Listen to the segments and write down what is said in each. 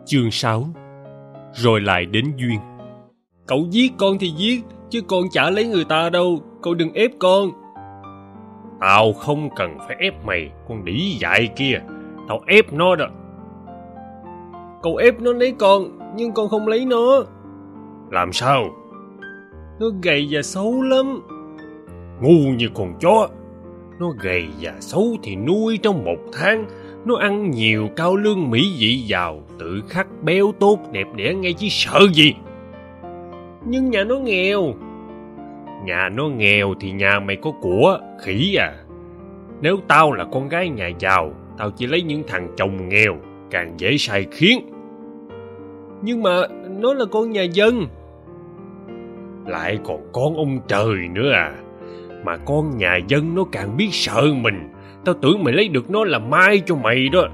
Chương 6. Rồi lại đến duyên. Cậu giết con thì giết, chứ con chả lấy người ta đâu, cậu đừng ép con. Tao không cần phải ép mày, con đĩ dại kia. Tao ép nó đó. Cậu ép nó lấy con, nhưng con không lấy nó. Làm sao? Nó gầy và xấu lắm. Ngu như con chó. Nó gầy và xấu thì nuôi trong 1 tháng. Nó ăn nhiều cao lương mỹ vị giàu, tự khắc béo tốt đẹp đẽ ngay chứ sợ gì. Nhưng nhà nó nghèo. Nhà nó nghèo thì nhà mày có của, khỉ à. Nếu tao là con gái nhà giàu, tao chỉ lấy những thằng chồng nghèo, càng dễ sai khiến. Nhưng mà nó là con nhà dân. Lại còn con ông trời nữa à. Mà con nhà dân nó càng biết sợ mình. Tao tưởng mày lấy được nó là mai cho mày đó.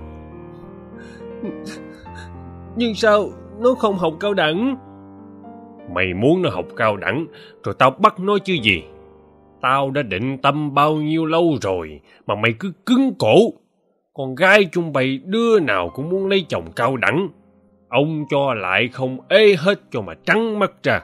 Nhưng sao nó không học cao đẳng? Mày muốn nó học cao đẳng, rồi tao bắt nó chứ gì. Tao đã định tâm bao nhiêu lâu rồi, mà mày cứ cứng cổ. Con gái chúng bay đứa nào cũng muốn lấy chồng cao đẳng. Ông cho lại không ê hết cho mà trắng mắt ra.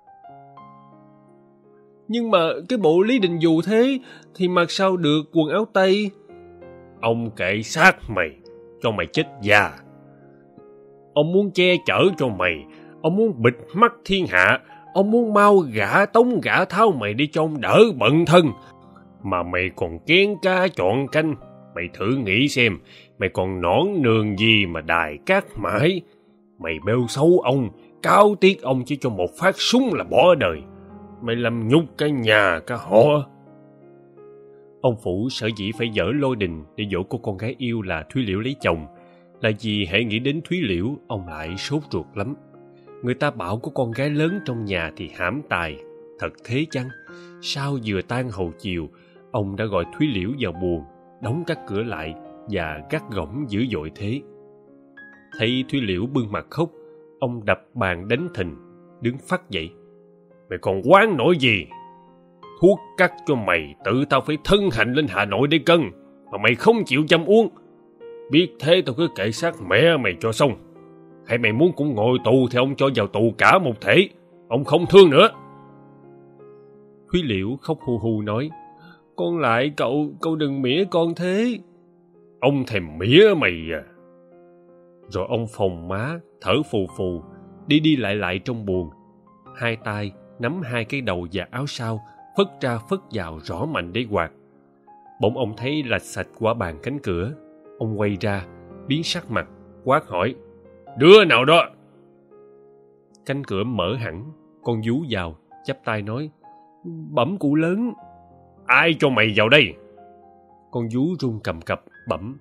Nhưng mà cái bộ Lý Đình dù thế thì mặc sao được quần áo Tây? Ông kệ xác mày, cho mày chết già. Ông muốn che chở cho mày, ông muốn bịt mắt thiên hạ, ông muốn mau gả tống gả tháo mày đi cho ông đỡ bận thân. Mà mày còn kén cá chọn canh. Mày thử nghĩ xem, mày còn nõn nường gì mà đài cát mãi. Mày bêu xấu ông, cáo tiếc ông chỉ cho một phát súng là bỏ đời. Mày làm nhục cả nhà cả họ. Ông Phủ sở dĩ phải dở lôi đình để dỗ cô con gái yêu là Thúy Liễu lấy chồng, là vì hễ nghĩ đến Thúy Liễu, ông lại sốt ruột lắm. Người ta bảo có con gái lớn trong nhà thì hãm tài. Thật thế chăng? Sao vừa tan hầu chiều, ông đã gọi Thúy Liễu vào buồng, đóng các cửa lại và gắt gỏng dữ dội thế. Thấy Thúy Liễu bưng mặt khóc, ông đập bàn đánh thình, đứng phắt dậy. Mày còn quán nổi gì? Thuốc cắt cho mày tự tao phải thân hành lên Hà Nội để cân, mà mày không chịu chăm uống. Biết thế tao cứ kệ xác mẹ mày cho xong. Hay mày muốn cũng ngồi tù thì ông cho vào tù cả một thể. Ông không thương nữa. Thúy Liễu khóc hu hu nói, con lại cậu đừng mỉa con thế. Ông thèm mỉa mày à? Rồi ông phồng má, thở phù phù, đi lại trong buồng. Hai tay nắm hai cái đầu và áo sau, phất ra phất vào rõ mạnh để quạt. Bỗng ông thấy lạch sạch qua bàn cánh cửa. Ông quay ra, biến sắc mặt, quát hỏi, đứa nào đó? Cánh cửa mở hẳn, con vú vào, chắp tay nói, bẩm cụ lớn. Ai cho mày vào đây? Con vú run cầm cập, bẩm,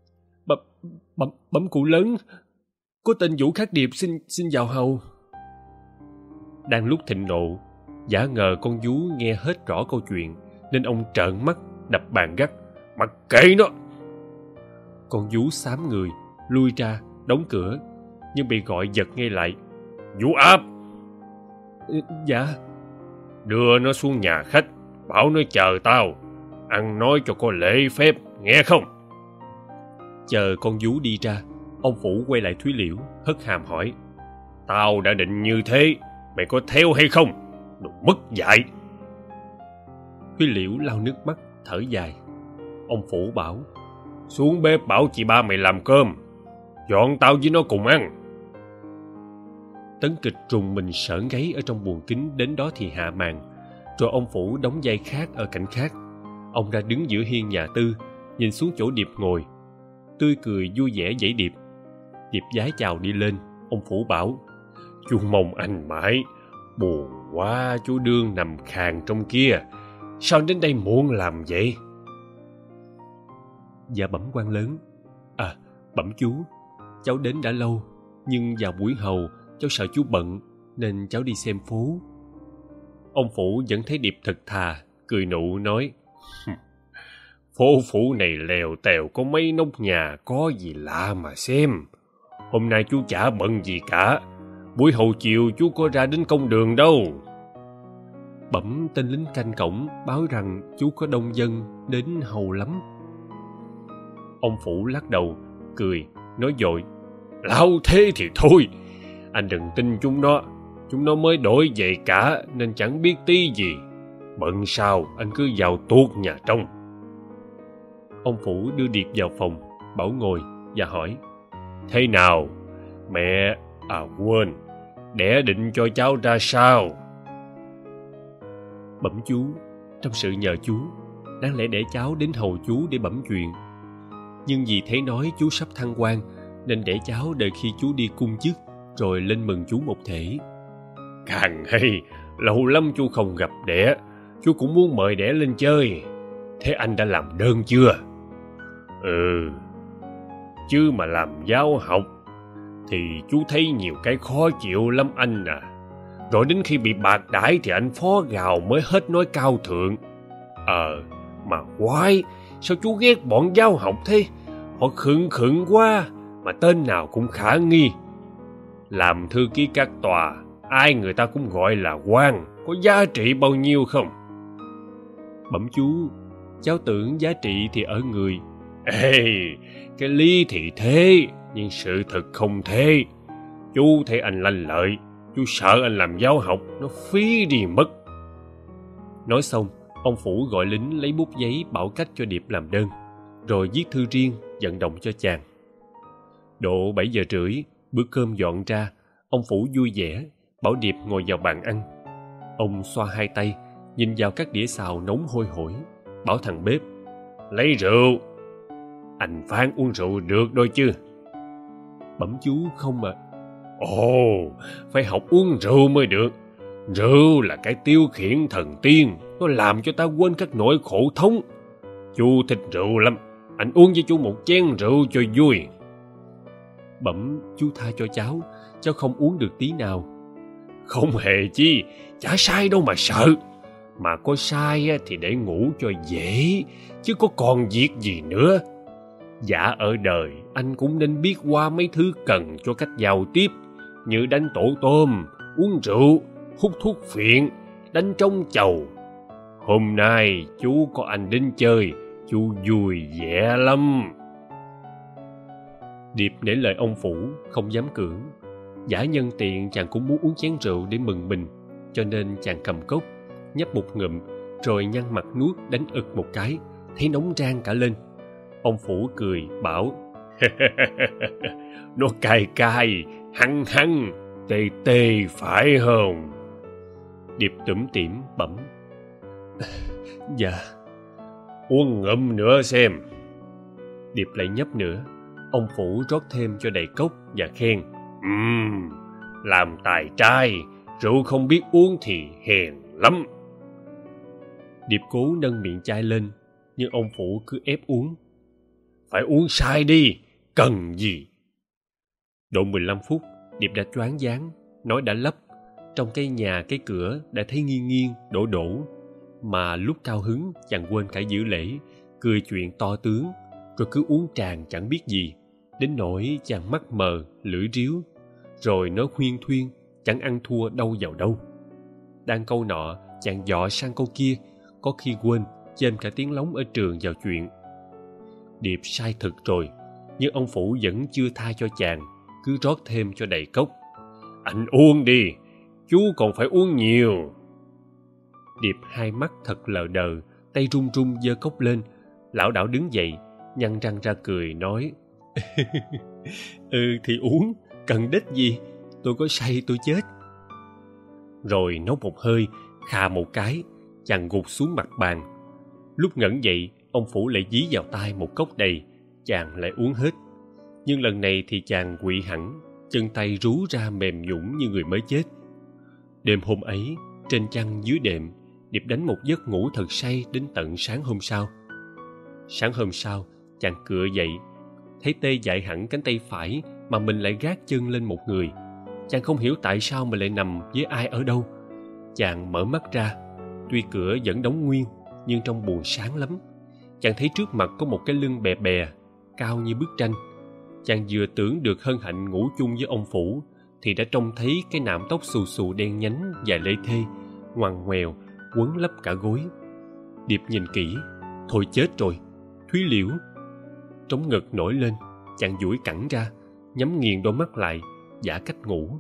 bẩm cụ lớn, có tên Vũ Khắc Điệp xin vào hầu. Đang lúc thịnh nộ, giả ngờ con vú nghe hết rõ câu chuyện, nên ông trợn mắt, đập bàn gắt, mặc kệ nó. Con vú xám người, lui ra, đóng cửa, nhưng bị gọi giật ngay lại. Vũ Áp! Dạ. Đưa nó xuống nhà khách, bảo nó chờ tao. Ăn nói cho có lễ phép, nghe không? Chờ con vú đi ra, ông Phủ quay lại Thúy Liễu, hất hàm hỏi, tao đã định như thế, mày có theo hay không? Đồ mất dạy! Thúy Liễu lau nước mắt, thở dài. Ông Phủ bảo, xuống bếp bảo chị ba mày làm cơm, dọn tao với nó cùng ăn. Tấn Kịch rùng mình sởn gáy ở trong buồng kính đến đó thì hạ màn. Rồi ông Phủ đóng vai khác ở cảnh khác. Ông ra đứng giữa hiên nhà Tư, nhìn xuống chỗ Điệp ngồi, tươi cười vui vẻ dãy Điệp. Điệp vái chào đi lên. Ông Phủ bảo, chú mong anh mãi, buồn quá chú đương nằm khàn trong kia, sao đến đây muộn làm vậy? Dạ bẩm quan lớn. À, bẩm chú, cháu đến đã lâu, nhưng vào buổi hầu cháu sợ chú bận nên cháu đi xem phố. Ông Phủ vẫn thấy Điệp thật thà, cười nụ nói, phố phủ này lèo tèo có mấy nóc nhà, có gì lạ mà xem. Hôm nay chú chả bận gì cả, buổi hầu chiều chú có ra đến công đường đâu. Bẩm tên lính canh cổng báo rằng chú có đông dân đến hầu lắm. Ông Phủ lắc đầu, cười, nói vội, Lão thế thì thôi, anh đừng tin chúng nó mới đổi về cả nên chẳng biết tí gì. Bận sao anh cứ vào tuốt nhà trong. Ông Phủ đưa Điệp vào phòng, bảo ngồi và hỏi: Thế nào? Mẹ, quên, đẻ định cho cháu ra sao? Bẩm chú, trong sự nhờ chú, đáng lẽ đẻ cháu đến hầu chú để bẩm chuyện. Nhưng vì thấy nói chú sắp thăng quan, nên đẻ cháu đợi khi chú đi cung chức, rồi lên mừng chú một thể. Càng hay, lâu lắm chú không gặp đẻ, chú cũng muốn mời đẻ lên chơi. Thế anh đã làm đơn chưa? Chứ mà làm giáo học thì chú thấy nhiều cái khó chịu lắm anh à. Rồi đến khi bị bạc đãi thì anh phó gào mới hết nói cao thượng. Mà quái, sao chú ghét bọn giáo học thế? Họ khựng quá, mà tên nào cũng khả nghi. Làm thư ký các tòa, ai người ta cũng gọi là quan, có giá trị bao nhiêu không? Bẩm chú, cháu tưởng giá trị thì ở người. Cái lý thì thế, nhưng sự thật không thế. Chú thấy anh lanh lợi, chú sợ anh làm giáo học nó phí đi mất. Nói xong, ông Phủ gọi lính lấy bút giấy bảo cách cho Điệp làm đơn, rồi viết thư riêng vận động cho chàng. Độ 7 giờ rưỡi, bữa cơm dọn ra, ông Phủ vui vẻ bảo Điệp ngồi vào bàn ăn. Ông xoa hai tay, nhìn vào các đĩa xào nóng hôi hổi, bảo thằng bếp: Lấy rượu. Anh Phan uống rượu được đôi chứ? Bẩm chú, không ạ. Phải học uống rượu mới được. Rượu là cái tiêu khiển thần tiên, nó làm cho ta quên các nỗi khổ thống. Chú thích rượu lắm, anh uống với chú một chén rượu cho vui. Bẩm chú tha cho cháu không uống được tí nào. Không hề chi, chả sai đâu mà sợ. Mà có sai thì để ngủ cho dễ, chứ có còn việc gì nữa. Dạ ở đời anh cũng nên biết qua mấy thứ cần cho cách giao tiếp, như đánh tổ tôm, uống rượu, hút thuốc phiện, đánh trống chầu. Hôm nay chú có anh đến chơi, chú vui vẻ lắm. Điệp nể lời ông Phủ, không dám cưỡng. Giả nhân tiện chàng cũng muốn uống chén rượu để mừng mình, cho nên chàng cầm cốc, nhấp một ngụm, rồi nhăn mặt nuốt đánh ực một cái, thấy nóng rang cả lên. Ông Phủ cười bảo: Nó cay cay, hăng hăng, tê tê phải không? Điệp tủm tỉm bẩm: Dạ. Uống ngụm nữa xem. Điệp lại nhấp nữa. Ông Phủ rót thêm cho đầy cốc và khen: Làm tài trai, rượu không biết uống thì hèn lắm. Điệp cố nâng miệng chai lên, nhưng ông Phủ cứ ép uống. Phải uống sai đi, cần gì? Độ 15 phút, Điệp đã choáng váng, nói đã lấp. Trong cái nhà cái cửa đã thấy nghiêng nghiêng, đổ đổ. Mà lúc cao hứng chàng quên cả giữ lễ, cười chuyện to tướng, rồi cứ uống tràn chẳng biết gì, đến nỗi chàng mắt mờ, lưỡi ríu. Rồi nói huyên thuyên, chẳng ăn thua đâu vào đâu. Đang câu nọ, chàng dọ sang câu kia, có khi quên chêm cả tiếng lóng ở trường vào chuyện. Điệp sai thực rồi, nhưng ông Phủ vẫn chưa tha cho chàng, cứ rót thêm cho đầy cốc. Anh uống đi, chú còn phải uống nhiều. Điệp hai mắt thật lờ đờ, tay run run giơ cốc lên, lảo đảo đứng dậy, nhăn răng ra cười nói: Thì uống, cần đích gì, tôi có say tôi chết. Rồi nốc một hơi, khà một cái, chàng gục xuống mặt bàn. Lúc ngẩng dậy, ông Phủ lại dí vào tai một cốc đầy, chàng lại uống hết. Nhưng lần này thì chàng quỵ hẳn, chân tay rú ra mềm nhũn như người mới chết. Đêm hôm ấy, trên chăn dưới đệm, Điệp đánh một giấc ngủ thật say đến tận sáng hôm sau. Sáng hôm sau, chàng cựa dậy, thấy tê dại hẳn cánh tay phải mà mình lại gác chân lên một người. Chàng không hiểu tại sao mình lại nằm với ai ở đâu. Chàng mở mắt ra, tuy cửa vẫn đóng nguyên, nhưng trong buồng sáng lắm. Chàng thấy trước mặt có một cái lưng bè bè, cao như bức tranh. Chàng vừa tưởng được hân hạnh ngủ chung với ông Phủ, thì đã trông thấy cái nạm tóc xù xù đen nhánh dài lê thê, ngoằn ngoèo, quấn lấp cả gối. Điệp nhìn kỹ, thôi chết rồi, Thúy Liễu. Trống ngực nổi lên, chàng duỗi cẳng ra, nhắm nghiền đôi mắt lại, giả cách ngủ.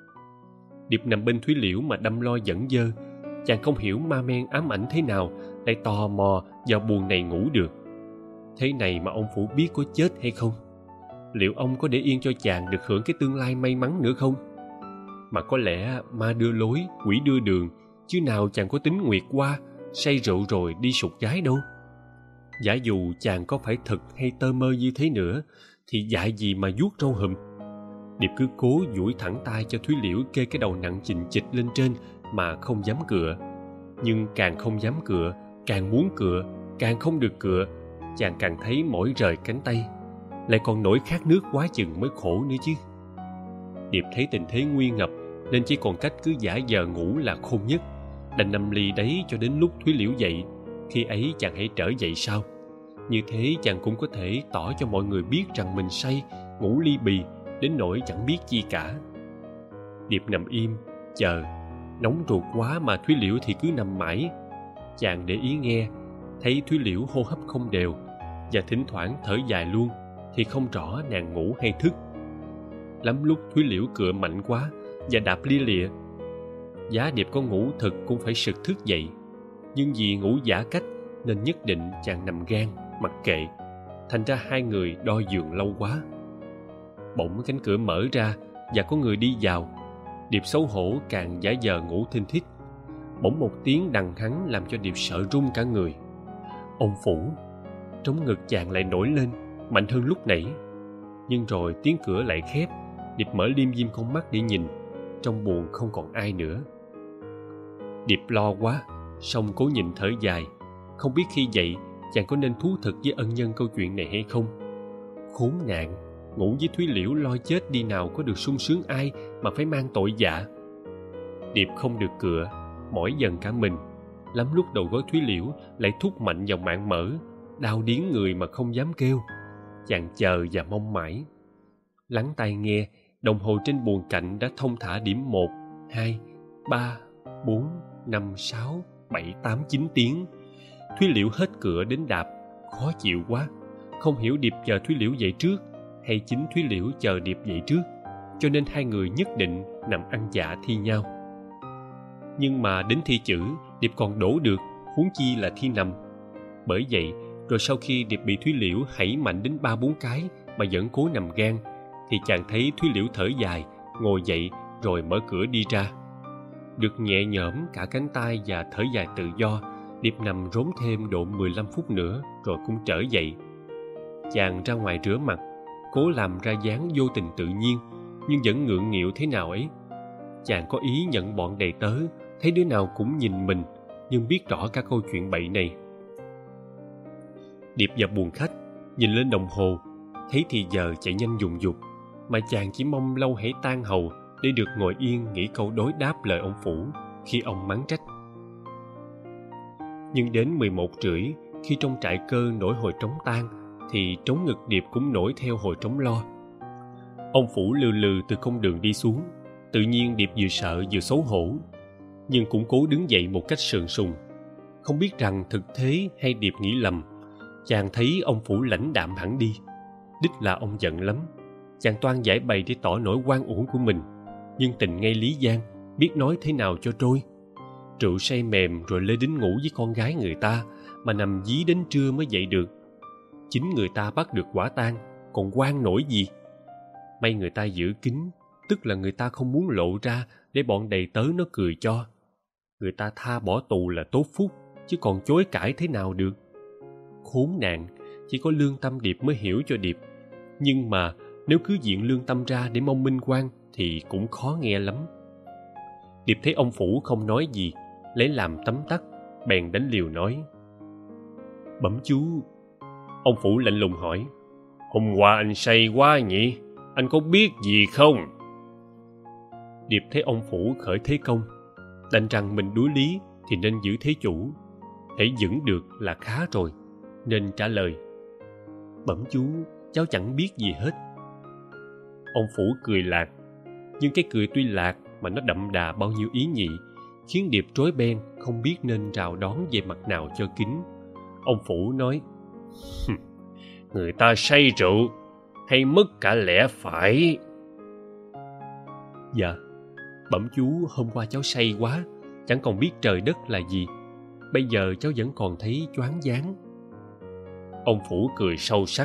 Điệp nằm bên Thúy Liễu mà đăm lo giận dơ. Chàng không hiểu ma men ám ảnh thế nào lại tò mò vào buồng này ngủ được. Thế này mà ông Phủ biết có chết hay không? Liệu ông có để yên cho chàng được hưởng cái tương lai may mắn nữa không? Mà có lẽ ma đưa lối, quỷ đưa đường, chứ nào chàng có tính nguyệt qua, say rượu rồi đi sụt gái đâu. Giả dù chàng có phải thật hay tơ mơ như thế nữa, thì dại gì mà vuốt râu hùm. Điệp cứ cố duỗi thẳng tay cho Thúy Liễu kê cái đầu nặng chình chịch lên trên mà không dám cựa. Nhưng càng không dám cựa, càng muốn cựa, càng không được cựa, chàng càng thấy mỏi rời cánh tay. Lại còn nổi khát nước quá chừng mới khổ nữa chứ. Điệp thấy tình thế nguy ngập nên chỉ còn cách cứ giả vờ ngủ là khôn nhất, đành nằm lì đấy cho đến lúc Thúy Liễu dậy. Khi ấy chàng hãy trở dậy sau. Như thế chàng cũng có thể tỏ cho mọi người biết rằng mình say, ngủ ly bì, đến nỗi chẳng biết chi cả. Điệp nằm im, chờ. Nóng ruột quá mà Thúy Liễu thì cứ nằm mãi. Chàng để ý nghe, thấy Thúy Liễu hô hấp không đều, và thỉnh thoảng thở dài luôn, thì không rõ nàng ngủ hay thức. Lắm lúc Thúy Liễu cựa mạnh quá và đạp lia lịa. Giá Điệp có ngủ thực cũng phải sực thức dậy, nhưng vì ngủ giả cách nên nhất định chàng nằm gan mặc kệ. Thành ra hai người đo giường lâu quá. Bỗng cánh cửa mở ra và có người đi vào. Điệp xấu hổ càng giả vờ ngủ thinh thít. Bỗng một tiếng đằng hắng làm cho Điệp sợ run cả người. Ông Phủ! Trống ngực chàng lại nổi lên mạnh hơn lúc nãy. Nhưng rồi tiếng cửa lại khép. Điệp mở liêm diêm con mắt để nhìn. Trong buồng không còn ai nữa. Điệp lo quá, song cố nhìn thở dài. Không biết khi dậy chàng có nên thú thực với ân nhân câu chuyện này hay không. Khốn nạn! Ngủ với Thúy Liễu lo chết đi nào có được sung sướng ai mà phải mang tội dạ. Điệp không được cựa, mỏi dần cả mình. Lắm lúc đầu gối Thúy Liễu lại thúc mạnh vào mạng mỡ, đau điếng người mà không dám kêu. Chàng chờ và mong mãi. Lắng tai nghe, đồng hồ trên buồng cạnh đã thông thả điểm 1, 2, 3, 4, 5, 6, 7, 8, 9 tiếng. Thúy Liễu hết cựa đến đạp, khó chịu quá. Không hiểu Điệp chờ Thúy Liễu dậy trước hay chính Thúy Liễu chờ Điệp dậy trước, cho nên hai người nhất định nằm ăn dạ thi nhau. Nhưng mà đến thi chữ Điệp còn đổ được, huống chi là thi nằm. Bởi vậy rồi sau khi Điệp bị Thúy Liễu hãy mạnh đến 3-4 cái mà vẫn cố nằm gan, thì chàng thấy Thúy Liễu thở dài, ngồi dậy rồi mở cửa đi ra. Được nhẹ nhõm cả cánh tay và thở dài tự do, Điệp nằm rốn thêm độ 15 phút nữa rồi cũng trở dậy. Chàng ra ngoài rửa mặt, cố làm ra dáng vô tình tự nhiên, nhưng vẫn ngượng nghịu thế nào ấy. Chàng có ý nhận bọn đầy tớ, thấy đứa nào cũng nhìn mình, nhưng biết rõ cả câu chuyện bậy này. Điệp vào buồng khách, nhìn lên đồng hồ, thấy thì giờ chạy nhanh dùng dục, mà chàng chỉ mong lâu hãy tan hầu để được ngồi yên nghĩ câu đối đáp lời ông Phủ khi ông mắng trách. Nhưng đến 11:30, khi trong trại cơ nổi hồi trống tan, thì trống ngực Điệp cũng nổi theo hồi trống lo. Ông Phủ lừ lừ từ con đường đi xuống. Tự nhiên Điệp vừa sợ vừa xấu hổ, nhưng cũng cố đứng dậy một cách sườn sùng. Không biết rằng thực thế hay Điệp nghĩ lầm, chàng thấy ông Phủ lãnh đạm hẳn đi. Đích là ông giận lắm. Chàng toan giải bày để tỏ nỗi oan uổng của mình, nhưng tình ngay lý gian, biết nói thế nào cho trôi. Rượu say mềm rồi lê đính ngủ với con gái người ta, mà nằm dí đến trưa mới dậy được. Chính người ta bắt được quả tang, còn oan nổi gì. May người ta giữ kín, tức là người ta không muốn lộ ra để bọn đầy tớ nó cười cho. Người ta tha bỏ tù là tốt phúc, chứ còn chối cãi thế nào được. Khốn nạn, chỉ có lương tâm Điệp mới hiểu cho Điệp. Nhưng mà nếu cứ diện lương tâm ra để mong minh oan thì cũng khó nghe lắm. Điệp thấy ông Phủ không nói gì, lấy làm tấm tắc, bèn đánh liều nói: "Bẩm chú." Ông Phủ lạnh lùng hỏi: "Hôm qua anh say quá nhỉ? Anh có biết gì không?" Điệp thấy ông Phủ khởi thế công, đành rằng mình đuối lý thì nên giữ thế chủ, hãy vững được là khá rồi, nên trả lời: "Bẩm chú, cháu chẳng biết gì hết." Ông Phủ cười lạc, nhưng cái cười tuy lạc mà nó đậm đà bao nhiêu ý nhị, khiến Điệp rối beng không biết nên rào đón về mặt nào cho kín. Ông Phủ nói: "Người ta say rượu hay mất cả lẽ phải? Dạ, bẩm chú, hôm qua cháu say quá, chẳng còn biết trời đất là gì. Bây giờ cháu vẫn còn thấy choáng váng. Ông Phủ cười sâu sắc.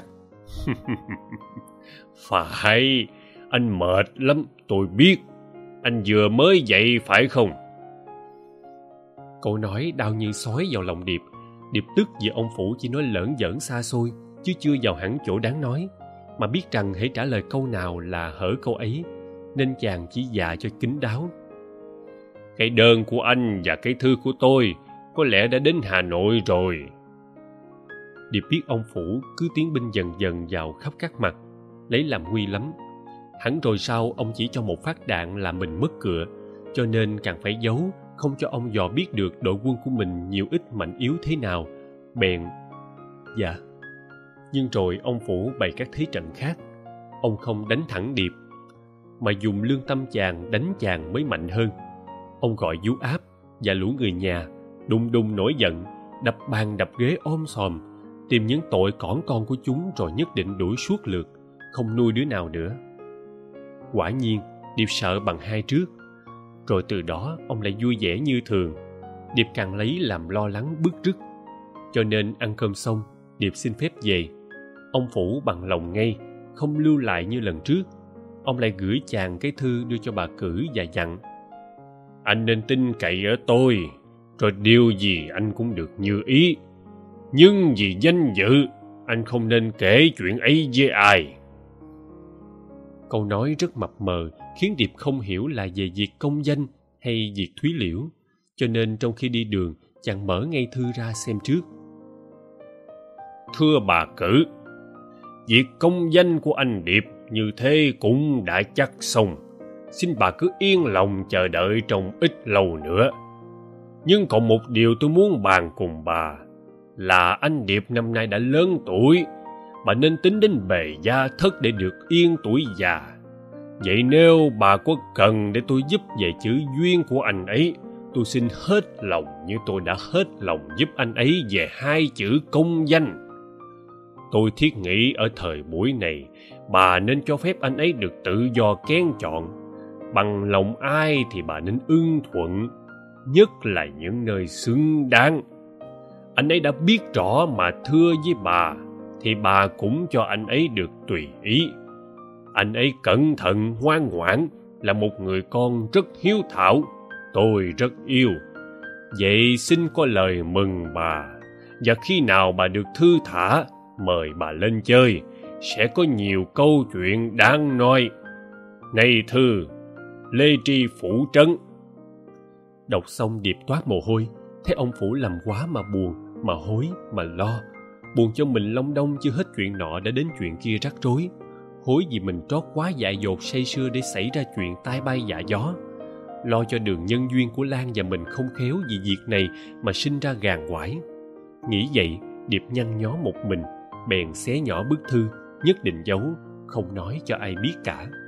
Phải, anh mệt lắm, tôi biết. Anh vừa mới dậy phải không? Câu nói đau như xói vào lòng Điệp. Điệp tức vì ông Phủ chỉ nói lởn vởn xa xôi, chứ chưa vào hẳn chỗ đáng nói, mà biết rằng hễ trả lời câu nào là hở câu ấy, nên chàng chỉ dạ cho kín đáo. Cái đơn của anh và cái thư của tôi có lẽ đã đến Hà Nội rồi. Điệp biết ông Phủ cứ tiến binh dần dần vào khắp các mặt, lấy làm nguy lắm. Hẳn rồi sau ông chỉ cho một phát đạn là mình mất cựa, cho nên càng phải giấu, không cho ông dò biết được đội quân của mình nhiều ít mạnh yếu thế nào. Bèn dạ. Nhưng rồi ông Phủ bày các thế trận khác. Ông không đánh thẳng Điệp, mà dùng lương tâm chàng đánh chàng mới mạnh hơn. Ông gọi vú áp và lũ người nhà đùng đùng nổi giận, đập bàn đập ghế sòm, tìm những tội cỏn con của chúng rồi nhất định đuổi suốt lượt, không nuôi đứa nào nữa. Quả nhiên Điệp sợ bằng hai trước. Rồi từ đó ông lại vui vẻ như thường. Điệp càng lấy làm lo lắng bứt rứt. Cho nên ăn cơm xong, Điệp xin phép về. Ông Phủ bằng lòng ngay, không lưu lại như lần trước. Ông lại gửi chàng cái thư đưa cho bà Cử và dặn: anh nên tin cậy ở tôi, rồi điều gì anh cũng được như ý. Nhưng vì danh dự, anh không nên kể chuyện ấy với ai. Câu nói rất mập mờ, khiến Điệp không hiểu là về việc công danh hay việc Thúy Liễu, cho nên trong khi đi đường, chàng mở ngay thư ra xem trước. Thưa bà Cử, việc công danh của anh Điệp như thế cũng đã chắc xong. Xin bà cứ yên lòng chờ đợi trong ít lâu nữa. Nhưng còn một điều tôi muốn bàn cùng bà, là anh Điệp năm nay đã lớn tuổi. Bà nên tính đến bề gia thất để được yên tuổi già. Vậy nếu bà có cần để tôi giúp về chữ duyên của anh ấy, tôi xin hết lòng như tôi đã hết lòng giúp anh ấy về hai chữ công danh. Tôi thiết nghĩ ở thời buổi này, bà nên cho phép anh ấy được tự do kén chọn. Bằng lòng ai thì bà nên ưng thuận, nhất là những nơi xứng đáng. Anh ấy đã biết rõ mà thưa với bà, thì bà cũng cho anh ấy được tùy ý. Anh ấy cẩn thận ngoan ngoãn, là một người con rất hiếu thảo, tôi rất yêu. Vậy xin có lời mừng bà, và khi nào bà được thư thả, mời bà lên chơi, sẽ có nhiều câu chuyện đáng nói. Này thư, Lê Tri Phủ Trấn. Đọc xong Điệp toát mồ hôi, thấy ông Phủ làm quá mà buồn, mà hối, mà lo. Buồn cho mình long đong chưa hết chuyện nọ đã đến chuyện kia rắc rối. Hối vì mình trót quá dại dột say sưa để xảy ra chuyện tai bay dạ gió. Lo cho đường nhân duyên của Lan và mình không khéo vì việc này mà sinh ra gàn quải. Nghĩ vậy, Điệp nhăn nhó một mình, bèn xé nhỏ bức thư, nhất định giấu, không nói cho ai biết cả.